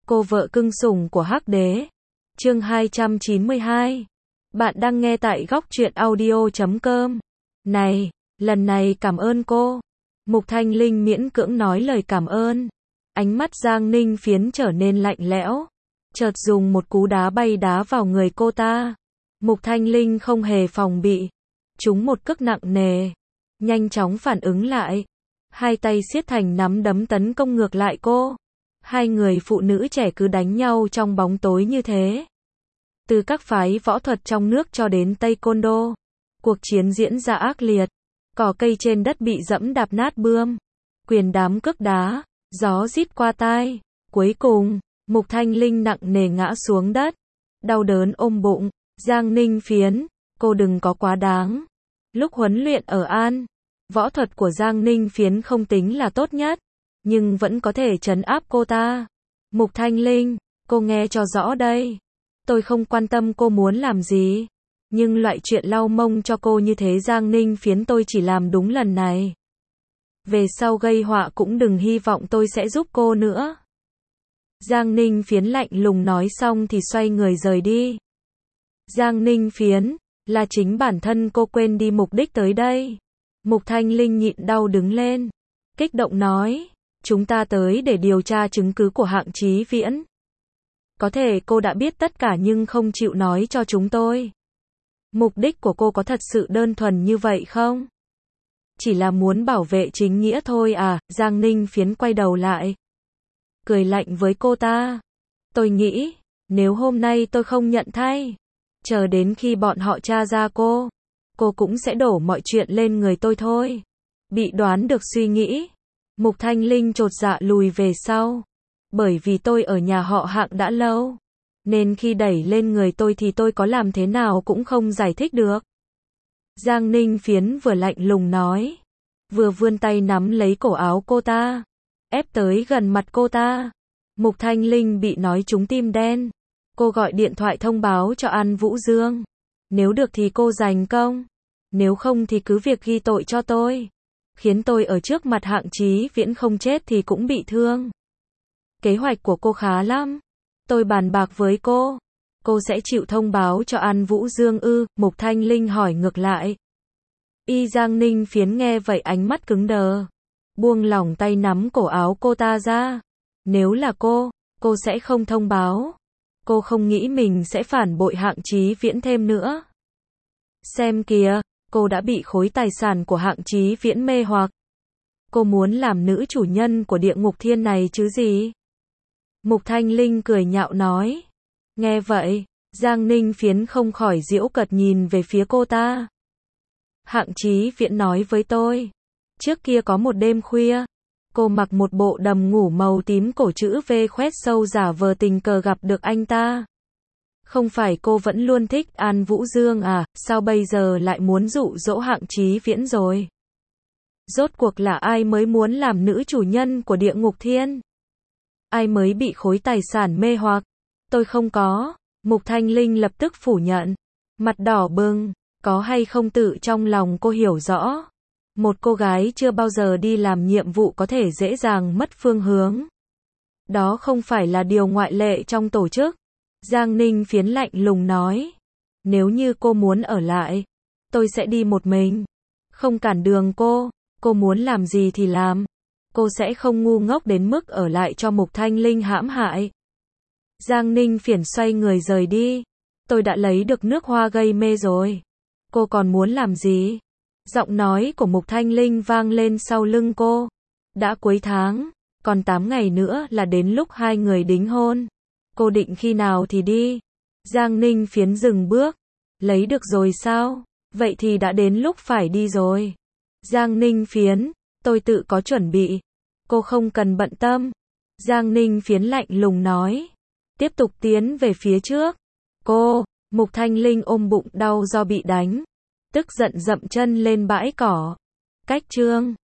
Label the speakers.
Speaker 1: cô vợ cưng sủng của Hắc Đế. Chương 292. Bạn đang nghe tại góc truyện audio.com. Này, lần này cảm ơn cô. Mục Thanh Linh miễn cưỡng nói lời cảm ơn. Ánh mắt Giang Ninh Phiến trở nên lạnh lẽo. Chợt dùng một cú đá bay đá vào người cô ta. Mục Thanh Linh không hề phòng bị. Trúng một cước nặng nề. Nhanh chóng phản ứng lại. Hai tay siết thành nắm đấm tấn công ngược lại cô. Hai người phụ nữ trẻ cứ đánh nhau trong bóng tối như thế. Từ các phái võ thuật trong nước cho đến Taekwondo. Cuộc chiến diễn ra ác liệt. Cỏ cây trên đất bị dẫm đạp nát bươm. Quyền đám cước đá. Gió rít qua tai. Cuối cùng, Mục Thanh Linh nặng nề ngã xuống đất. Đau đớn ôm bụng. Giang Ninh Phiến, cô đừng có quá đáng. Lúc huấn luyện ở An, võ thuật của Giang Ninh Phiến không tính là tốt nhất, nhưng vẫn có thể trấn áp cô ta. Mục Thanh Linh, cô nghe cho rõ đây. Tôi không quan tâm cô muốn làm gì, nhưng loại chuyện lau mông cho cô như thế Giang Ninh Phiến tôi chỉ làm đúng lần này. Về sau gây họa cũng đừng hy vọng tôi sẽ giúp cô nữa. Giang Ninh Phiến lạnh lùng nói xong thì xoay người rời đi. Giang Ninh Phiến, là chính bản thân cô quên đi mục đích tới đây. Mục Thanh Linh nhịn đau đứng lên. Kích động nói, chúng ta tới để điều tra chứng cứ của Hạng Chí Viễn. Có thể cô đã biết tất cả nhưng không chịu nói cho chúng tôi. Mục đích của cô có thật sự đơn thuần như vậy không? Chỉ là muốn bảo vệ chính nghĩa thôi à? Giang Ninh Phiến quay đầu lại. Cười lạnh với cô ta. Tôi nghĩ, nếu hôm nay tôi không nhận thay, chờ đến khi bọn họ tra ra cô cũng sẽ đổ mọi chuyện lên người tôi thôi. Bị đoán được suy nghĩ. Mục Thanh Linh chột dạ lùi về sau. Bởi vì tôi ở nhà họ Hạng đã lâu, nên khi đẩy lên người tôi thì tôi có làm thế nào cũng không giải thích được. Giang Ninh Phiến vừa lạnh lùng nói, vừa vươn tay nắm lấy cổ áo cô ta, ép tới gần mặt cô ta. Mục Thanh Linh bị nói trúng tim đen. Cô gọi điện thoại thông báo cho An Vũ Dương. Nếu được thì cô giành công. Nếu không thì cứ việc ghi tội cho tôi. Khiến tôi ở trước mặt Hạng Chí Viễn không chết thì cũng bị thương. Kế hoạch của cô khá lắm. Tôi bàn bạc với cô. Cô sẽ chịu thông báo cho An Vũ Dương ư? Mục Thanh Linh hỏi ngược lại. Giang Ninh Phiến nghe vậy ánh mắt cứng đờ. Buông lỏng tay nắm cổ áo cô ta ra. Nếu là cô sẽ không thông báo. Cô không nghĩ mình sẽ phản bội Hạng Chí Viễn thêm nữa. Xem kìa, cô đã bị khối tài sản của Hạng Chí Viễn mê hoặc. Cô muốn làm nữ chủ nhân của địa ngục thiên này chứ gì? Mục Thanh Linh cười nhạo nói. Nghe vậy, Giang Ninh Phiến không khỏi giễu cợt nhìn về phía cô ta. Hạng Chí Viễn nói với tôi. Trước kia có một đêm khuya, cô mặc một bộ đầm ngủ màu tím cổ chữ V khoét sâu giả vờ tình cờ gặp được anh ta. Không phải cô vẫn luôn thích An Vũ Dương à, sao bây giờ lại muốn dụ dỗ Hạng Chí Viễn rồi? Rốt cuộc là ai mới muốn làm nữ chủ nhân của địa ngục thiên? Ai mới bị khối tài sản mê hoặc? Tôi không có. Mục Thanh Linh lập tức phủ nhận. Mặt đỏ bừng, có hay không tự trong lòng cô hiểu rõ. Một cô gái chưa bao giờ đi làm nhiệm vụ có thể dễ dàng mất phương hướng. Đó không phải là điều ngoại lệ trong tổ chức. Giang Ninh Phiến lạnh lùng nói. Nếu như cô muốn ở lại, tôi sẽ đi một mình. Không cản đường cô muốn làm gì thì làm. Cô sẽ không ngu ngốc đến mức ở lại cho Mục Thanh Linh hãm hại. Giang Ninh Phiến xoay người rời đi. Tôi đã lấy được nước hoa gây mê rồi. Cô còn muốn làm gì? Giọng nói của Mục Thanh Linh vang lên sau lưng cô. Đã cuối tháng, còn 8 ngày nữa là đến lúc hai người đính hôn. Cô định khi nào thì đi? Giang Ninh Phiến dừng bước. Lấy được rồi sao? Vậy thì đã đến lúc phải đi rồi. Giang Ninh Phiến, tôi tự có chuẩn bị. Cô không cần bận tâm. Giang Ninh Phiến lạnh lùng nói. Tiếp tục tiến về phía trước. Mục Thanh Linh ôm bụng đau do bị đánh. Tức giận dậm chân lên bãi cỏ. Cách chương